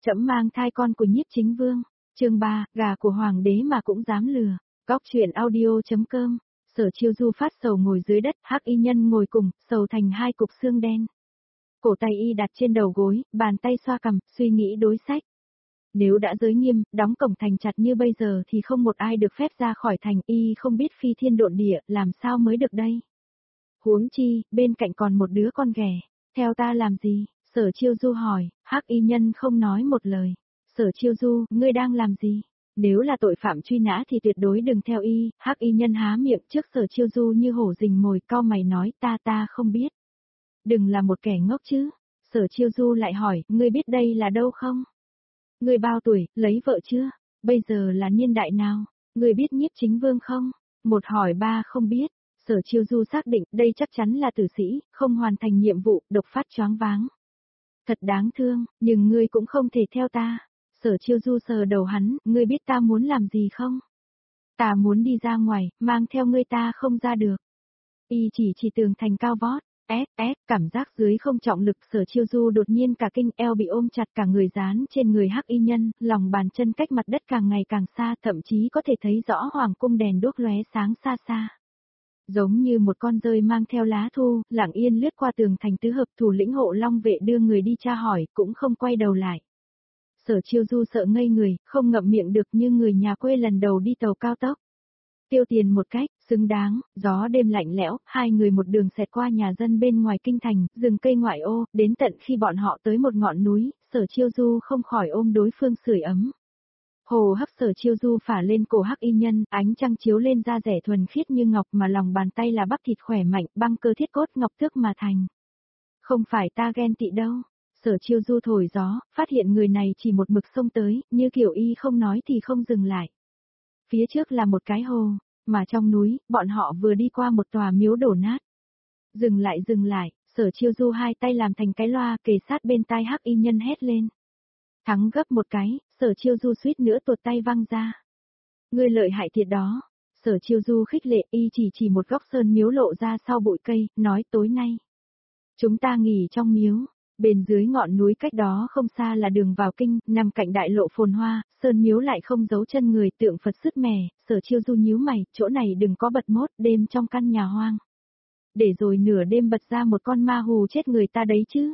Trẫm mang thai con của Nhiếp Chính Vương. Chương 3, gà của hoàng đế mà cũng dám lừa. Góc truyện audio.com. Sở Chiêu Du phát sầu ngồi dưới đất, Hắc Y Nhân ngồi cùng, sầu thành hai cục xương đen. Cổ tay y đặt trên đầu gối, bàn tay xoa cằm, suy nghĩ đối sách. Nếu đã giới nghiêm, đóng cổng thành chặt như bây giờ thì không một ai được phép ra khỏi thành, y không biết phi thiên độn địa, làm sao mới được đây. Huống chi, bên cạnh còn một đứa con ghẻ, theo ta làm gì? Sở Chiêu Du hỏi. Hắc Y Nhân không nói một lời. Sở Chiêu Du, ngươi đang làm gì? Nếu là tội phạm truy nã thì tuyệt đối đừng theo y. Hắc Y Nhân há miệng trước Sở Chiêu Du như hổ rình mồi, cau mày nói, ta không biết. Đừng là một kẻ ngốc chứ. Sở Chiêu Du lại hỏi, ngươi biết đây là đâu không? Ngươi bao tuổi, lấy vợ chưa? Bây giờ là niên đại nào? Ngươi biết Nhiếp Chính Vương không? Một hỏi ba không biết. Sở Chiêu Du xác định đây chắc chắn là tử sĩ, không hoàn thành nhiệm vụ, độc phát choáng váng. Thật đáng thương, nhưng ngươi cũng không thể theo ta. Sở Chiêu Du sờ đầu hắn, ngươi biết ta muốn làm gì không? Ta muốn đi ra ngoài, mang theo ngươi ta không ra được. Y chỉ tường thành cao vót, cảm giác dưới không trọng lực. Sở Chiêu Du đột nhiên cả kinh, eo bị ôm chặt, cả người dán trên người Hắc Y Nhân, lòng bàn chân cách mặt đất càng ngày càng xa, thậm chí có thể thấy rõ hoàng cung đèn đuốc lóe sáng xa xa. Giống như một con dơi mang theo lá thu, lặng yên lướt qua tường thành tứ hợp. Thủ lĩnh Hộ Long vệ đưa người đi tra hỏi, cũng không quay đầu lại. Sở Chiêu Du sợ ngây người, không ngậm miệng được như người nhà quê lần đầu đi tàu cao tốc. Tiêu tiền một cách, xứng đáng, gió đêm lạnh lẽo, hai người một đường xẹt qua nhà dân bên ngoài kinh thành, rừng cây ngoại ô, đến tận khi bọn họ tới một ngọn núi, Sở Chiêu Du không khỏi ôm đối phương sưởi ấm. Hồ hấp Sở Chiêu Du phả lên cổ Hắc Y Nhân, ánh trăng chiếu lên da rẻ thuần khiết như ngọc, mà lòng bàn tay là bắp thịt khỏe mạnh, băng cơ thiết cốt ngọc tước mà thành. Không phải ta ghen tị đâu. Sở Chiêu Du thổi gió, phát hiện người này chỉ một mực xông tới, như kiểu y không nói thì không dừng lại. Phía trước là một cái hồ, mà trong núi, bọn họ vừa đi qua một tòa miếu đổ nát. Dừng lại, Sở Chiêu Du hai tay làm thành cái loa, kề sát bên tai Hắc Y Nhân hét lên. Thắng gấp một cái, Sở Chiêu Du suýt nữa tuột tay văng ra. Ngươi lợi hại thiệt đó. Sở Chiêu Du khích lệ, y chỉ một góc sơn miếu lộ ra sau bụi cây, nói tối nay. Chúng ta nghỉ trong miếu. Bên dưới ngọn núi cách đó không xa là đường vào kinh, nằm cạnh đại lộ phồn hoa, sơn miếu lại không giấu chân người, tượng Phật sứt mẻ. Sở Chiêu Du nhíu mày, chỗ này đừng có bật mốt, đêm trong căn nhà hoang. Để rồi nửa đêm bật ra một con ma hù chết người ta đấy chứ.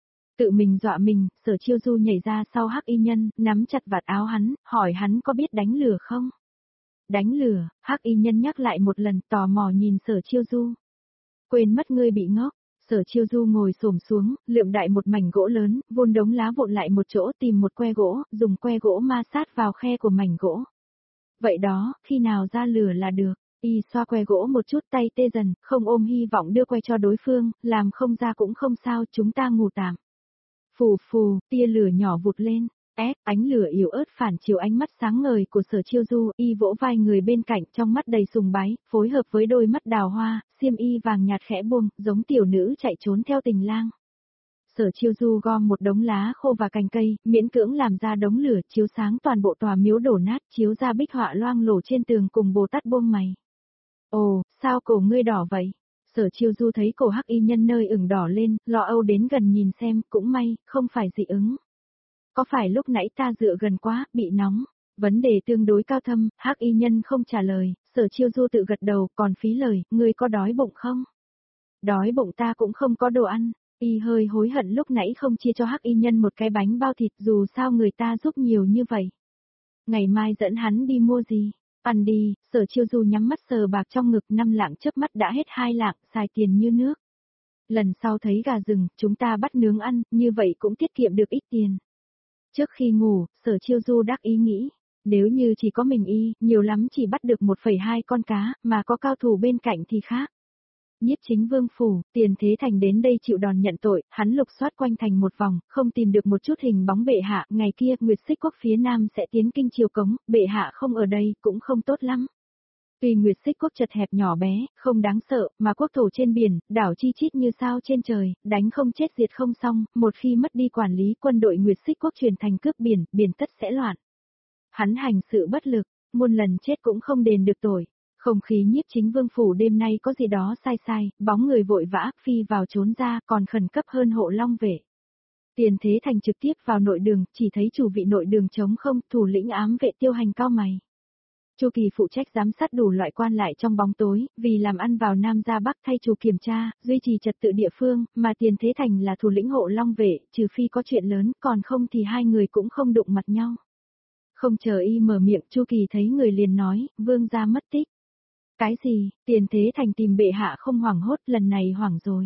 Tự mình dọa mình, Sở Chiêu Du nhảy ra sau Hắc Y Nhân, nắm chặt vạt áo hắn, hỏi hắn có biết đánh lừa không? Đánh lừa, Hắc Y Nhân nhắc lại một lần, tò mò nhìn Sở Chiêu Du. Quên mất ngươi bị ngốc. Sở Chiêu Du ngồi xổm xuống, lượm đại một mảnh gỗ lớn, vun đống lá vụn lại một chỗ, tìm một que gỗ, dùng que gỗ ma sát vào khe của mảnh gỗ. Vậy đó, khi nào ra lửa là được. Y xoa que gỗ một chút, tay tê dần, không ôm hy vọng đưa que cho đối phương, làm không ra cũng không sao, chúng ta ngủ tạm. Phù phù, tia lửa nhỏ vụt lên. Ánh lửa yếu ớt phản chiếu ánh mắt sáng ngời của Sở Chiêu Du, y vỗ vai người bên cạnh, trong mắt đầy sùng bái, phối hợp với đôi mắt đào hoa, xiêm y vàng nhạt khẽ buông, giống tiểu nữ chạy trốn theo tình lang. Sở Chiêu Du gom một đống lá khô và cành cây, miễn cưỡng làm ra đống lửa, chiếu sáng toàn bộ tòa miếu đổ nát, chiếu ra bích họa loang lổ trên tường cùng Bồ Tát buông mày. Ồ, sao cổ ngươi đỏ vậy? Sở Chiêu Du thấy cổ Hắc Y Nhân nơi ửng đỏ lên, lo âu đến gần nhìn xem, cũng may, không phải dị ứng. Có phải lúc nãy ta dựa gần quá, bị nóng? Vấn đề tương đối cao thâm, Hắc Y Nhân không trả lời, Sở Chiêu Du tự gật đầu, còn phí lời, ngươi có đói bụng không? Đói bụng, ta cũng không có đồ ăn. Y hơi hối hận lúc nãy không chia cho Hắc Y Nhân một cái bánh bao thịt, dù sao người ta giúp nhiều như vậy. Ngày mai dẫn hắn đi mua gì? Ăn đi. Sở Chiêu Du nhắm mắt sờ bạc trong ngực, 5 lạng chớp mắt đã hết 2 lạng, xài tiền như nước. Lần sau thấy gà rừng, chúng ta bắt nướng ăn, như vậy cũng tiết kiệm được ít tiền. Trước khi ngủ, Sở Chiêu Du đắc ý nghĩ, nếu như chỉ có mình y, nhiều lắm chỉ bắt được 1,2 con cá, mà có cao thủ bên cạnh thì khác. Nhiếp Chính Vương phủ, Tiền Thế Thành đến đây chịu đòn nhận tội, hắn lục soát quanh thành một vòng, không tìm được một chút hình bóng bệ hạ, ngày kia Nguyệt Xích Quốc phía Nam sẽ tiến kinh triều cống, bệ hạ không ở đây, cũng không tốt lắm. Tuy Nguyệt Xích Quốc chật hẹp nhỏ bé, không đáng sợ, mà quốc thổ trên biển, đảo chi chít như sao trên trời, đánh không chết diệt không xong, một khi mất đi quản lý, quân đội Nguyệt Xích Quốc chuyển thành cướp biển, biển tất sẽ loạn. Hắn hành sự bất lực, muôn lần chết cũng không đền được tội. Không khí Nhiếp Chính Vương phủ đêm nay có gì đó sai, bóng người vội vã phi vào trốn ra, còn khẩn cấp hơn Hộ Long vệ. Tiền Thế Thành trực tiếp vào nội đường, chỉ thấy chủ vị nội đường trống không, thủ lĩnh ám vệ Tiêu Hành cau mày. Chu Kỳ phụ trách giám sát đủ loại quan lại trong bóng tối, vì làm ăn vào Nam ra Bắc thay chủ kiểm tra, duy trì trật tự địa phương, mà Tiền Thế Thành là thủ lĩnh hộ long vệ, trừ phi có chuyện lớn, còn không thì hai người cũng không đụng mặt nhau. Không chờ y mở miệng, Chu Kỳ thấy người liền nói, vương gia mất tích. Cái gì? Tiền Thế Thành tìm bệ hạ không hoảng hốt, lần này hoảng rồi.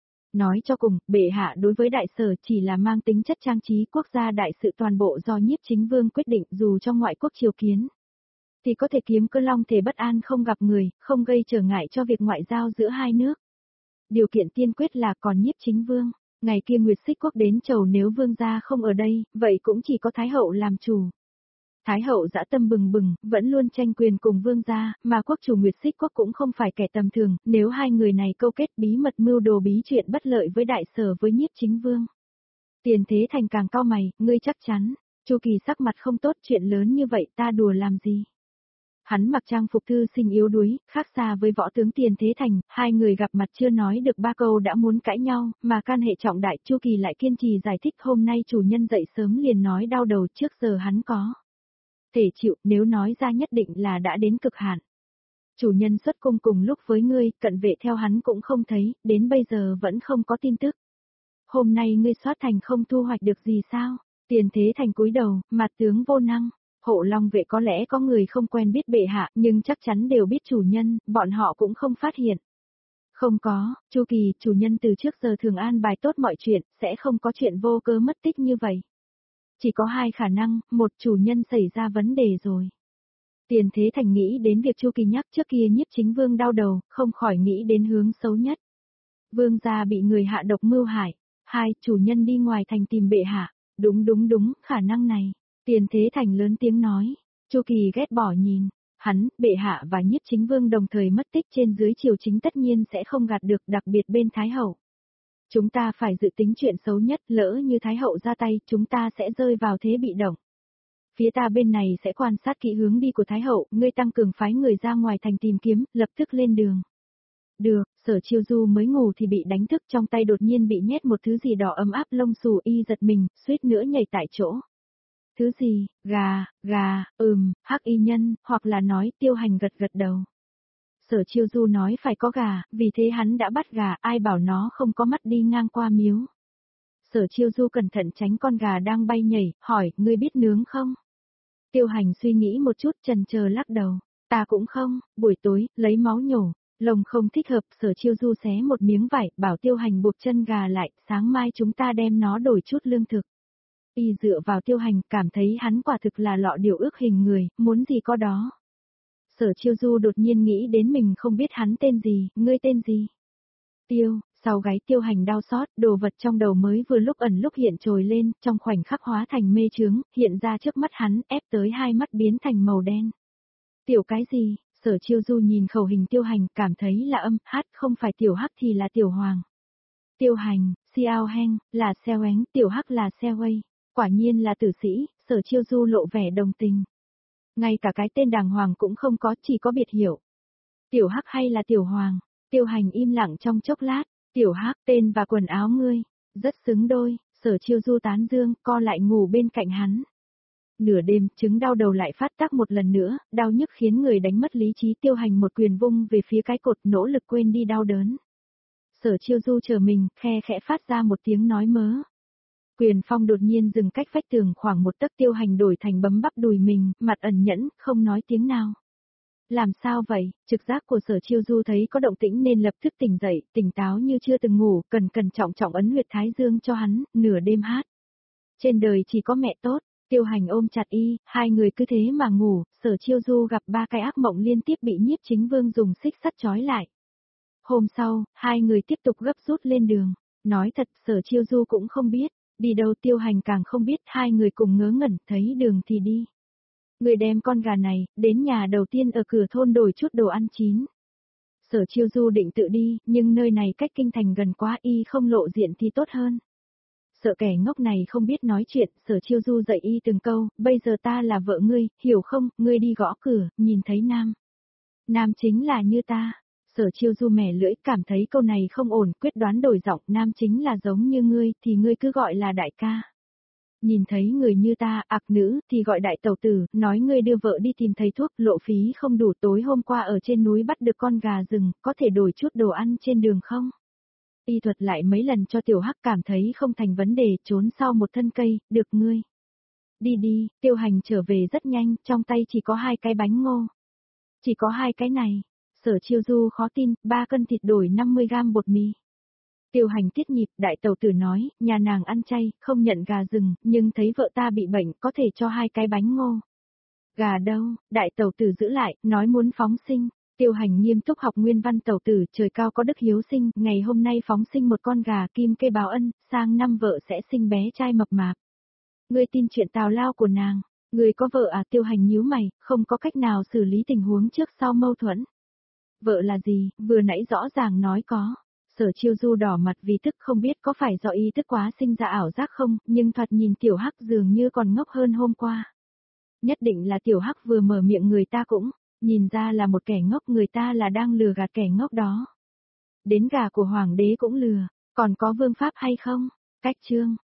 Nói cho cùng, bệ hạ đối với đại sở chỉ là mang tính chất trang trí, quốc gia đại sự toàn bộ do Nhiếp Chính Vương quyết định, dù trong ngoại quốc triều kiến. Thì có thể kiếm cơ long thể bất an không gặp người, không gây trở ngại cho việc ngoại giao giữa hai nước. Điều kiện tiên quyết là còn Nhiếp Chính Vương, ngày kia Nguyệt Xích Quốc đến chầu, nếu vương gia không ở đây, vậy cũng chỉ có Thái hậu làm chủ. Thái hậu dã tâm bừng bừng, vẫn luôn tranh quyền cùng vương gia, mà quốc chủ Nguyệt Xích Quốc cũng không phải kẻ tầm thường, nếu hai người này câu kết bí mật mưu đồ bí chuyện bất lợi với đại sở với Nhiếp Chính Vương. Tiền Thế Thành càng cau mày, ngươi chắc chắn? Chu Kỳ sắc mặt không tốt, chuyện lớn như vậy ta đùa làm gì? Hắn mặc trang phục thư sinh yếu đuối, khác xa với võ tướng Tiền Thế Thành, hai người gặp mặt chưa nói được ba câu đã muốn cãi nhau, mà can hệ trọng đại. Chu Kỳ lại kiên trì giải thích, hôm nay chủ nhân dậy sớm liền nói đau đầu, trước giờ hắn có thể chịu, nếu nói ra nhất định là đã đến cực hạn. Chủ nhân xuất cung cùng lúc với ngươi, cận vệ theo hắn cũng không thấy, đến bây giờ vẫn không có tin tức. Hôm nay ngươi soát thành không thu hoạch được gì sao? Tiền Thế Thành cúi đầu, mặt tướng vô năng. Hộ long vệ có lẽ có người không quen biết bệ hạ, nhưng chắc chắn đều biết chủ nhân, bọn họ cũng không phát hiện. Không có, Chu Kỳ, chủ nhân từ trước giờ thường an bài tốt mọi chuyện, sẽ không có chuyện vô cớ mất tích như vậy. Chỉ có hai khả năng, một, chủ nhân xảy ra vấn đề rồi. Tiền Thế Thành nghĩ đến việc Chu Kỳ nhắc trước kia Nhiếp Chính Vương đau đầu, không khỏi nghĩ đến hướng xấu nhất. Vương gia bị người hạ độc mưu hại. Hai, chủ nhân đi ngoài thành tìm bệ hạ. Đúng, khả năng này. Tiền Thế Thành lớn tiếng nói. Chu Kỳ ghét bỏ nhìn. Hắn, bệ hạ và Nhiếp Chính Vương đồng thời mất tích trên dưới triều chính tất nhiên sẽ không gạt được, đặc biệt bên Thái hậu. Chúng ta phải dự tính chuyện xấu nhất, lỡ như Thái hậu ra tay, chúng ta sẽ rơi vào thế bị động. Phía ta bên này sẽ quan sát kỹ hướng đi của Thái hậu, ngươi tăng cường phái người ra ngoài thành tìm kiếm, lập tức lên đường. Được, Sở Chiêu Du mới ngủ thì bị đánh thức, trong tay đột nhiên bị nhét một thứ gì đỏ ấm áp, lông xù, y giật mình, suýt nữa nhảy tại chỗ. Thứ gì? Gà, Hắc y nhân, hoặc là nói Tiêu Hành gật gật đầu. Sở Chiêu Du nói phải có gà, vì thế hắn đã bắt gà, ai bảo nó không có mắt đi ngang qua miếu. Sở Chiêu Du cẩn thận tránh con gà đang bay nhảy, hỏi, ngươi biết nướng không? Tiêu Hành suy nghĩ một chút, chần chờ lắc đầu, ta cũng không, buổi tối, lấy máu nhổ, lồng không thích hợp. Sở Chiêu Du xé một miếng vải, bảo Tiêu Hành buộc chân gà lại, sáng mai chúng ta đem nó đổi chút lương thực. Y dựa vào Tiêu Hành, cảm thấy hắn quả thực là lọ điều ước hình người, muốn gì có đó. Sở Chiêu Du đột nhiên nghĩ đến mình không biết hắn tên gì, ngươi tên gì? Tiêu, sau gáy Tiêu Hành đau xót, đồ vật trong đầu mới vừa lúc ẩn lúc hiện trồi lên, trong khoảnh khắc hóa thành mê chướng, hiện ra trước mắt hắn, ép tới hai mắt biến thành màu đen. Tiểu cái gì? Sở Chiêu Du nhìn khẩu hình Tiêu Hành, cảm thấy là âm, hát không phải Tiểu Hắc thì là Tiểu Hoàng. Tiêu Hành, Xiao Heng, là Xeo Ánh, Tiểu Hắc là Xeo Wei. Quả nhiên là tử sĩ, Sở Chiêu Du lộ vẻ đồng tình. Ngay cả cái tên đàng hoàng cũng không có, chỉ có biệt hiệu. Tiểu Hắc hay là Tiểu Hoàng? Tiêu Hành im lặng trong chốc lát. Tiểu Hắc, tên và quần áo ngươi, rất xứng đôi. Sở Chiêu Du tán dương, co lại ngủ bên cạnh hắn. Nửa đêm, chứng đau đầu lại phát tác một lần nữa, đau nhức khiến người đánh mất lý trí. Tiêu Hành một quyền vung về phía cái cột, nỗ lực quên đi đau đớn. Sở Chiêu Du chờ mình, khe khẽ phát ra một tiếng nói mớ. Quyền phong đột nhiên dừng cách vách tường khoảng một tấc. Tiêu Hành đổi thành bấm bắp đùi mình, mặt ẩn nhẫn, không nói tiếng nào. Làm sao vậy? Trực giác của Sở Chiêu Du thấy có động tĩnh nên lập tức tỉnh dậy, tỉnh táo như chưa từng ngủ, cẩn trọng ấn huyệt thái dương cho hắn, nửa đêm hát. Trên đời chỉ có mẹ tốt. Tiêu Hành ôm chặt y, hai người cứ thế mà ngủ. Sở Chiêu Du gặp ba cái ác mộng liên tiếp bị Nhiếp Chính Vương dùng xích sắt trói lại. Hôm sau, hai người tiếp tục gấp rút lên đường. Nói thật, Sở Chiêu Du cũng không biết. Đi đâu Tiêu Hành càng không biết, hai người cùng ngớ ngẩn, thấy đường thì đi. Người đem con gà này, đến nhà đầu tiên ở cửa thôn đổi chút đồ ăn chín. Sở Chiêu Du định tự đi, nhưng nơi này cách kinh thành gần quá, y không lộ diện thì tốt hơn. Sợ kẻ ngốc này không biết nói chuyện, Sở Chiêu Du dạy y từng câu, bây giờ ta là vợ ngươi, hiểu không, ngươi đi gõ cửa, nhìn thấy nam. Nam chính là như ta. Sở Chiêu Du mẻ lưỡi, cảm thấy câu này không ổn, quyết đoán đổi giọng, nam chính là giống như ngươi, thì ngươi cứ gọi là đại ca. Nhìn thấy người như ta, nữ, thì gọi đại tẩu tử, nói ngươi đưa vợ đi tìm thầy thuốc, lộ phí không đủ, tối hôm qua ở trên núi bắt được con gà rừng, có thể đổi chút đồ ăn trên đường không? Y thuật lại mấy lần cho Tiểu Hắc, cảm thấy không thành vấn đề, trốn sau một thân cây, được ngươi. Đi đi, Tiêu Hành trở về rất nhanh, trong tay chỉ có 2 cái bánh ngô. Chỉ có 2 cái này. Sở Chiêu Du khó tin, 3 cân thịt đổi 50 gram bột mì. Tiêu Hành tiết nhịp, đại tẩu tử nói, nhà nàng ăn chay, không nhận gà rừng, nhưng thấy vợ ta bị bệnh, có thể cho 2 cái bánh ngô. Gà đâu, đại tẩu tử giữ lại, nói muốn phóng sinh. Tiêu Hành nghiêm túc học nguyên văn tẩu tử, trời cao có đức hiếu sinh, ngày hôm nay phóng sinh một con gà kim cây báo ân, sang năm vợ sẽ sinh bé trai mập mạp. Ngươi tin chuyện tào lao của nàng, ngươi có vợ à? Tiêu Hành nhíu mày, không có cách nào xử lý tình huống trước sau mâu thuẫn. Vợ là gì, vừa nãy rõ ràng nói có. Sở Chiêu Du đỏ mặt vì tức, không biết có phải do y tức quá sinh ra ảo giác không, nhưng thoạt nhìn Tiểu Hắc dường như còn ngốc hơn hôm qua. Nhất định là Tiểu Hắc vừa mở miệng người ta cũng, nhìn ra là một kẻ ngốc, người ta là đang lừa gạt kẻ ngốc đó. Đến gà của hoàng đế cũng lừa, còn có vương pháp hay không? Cách chương.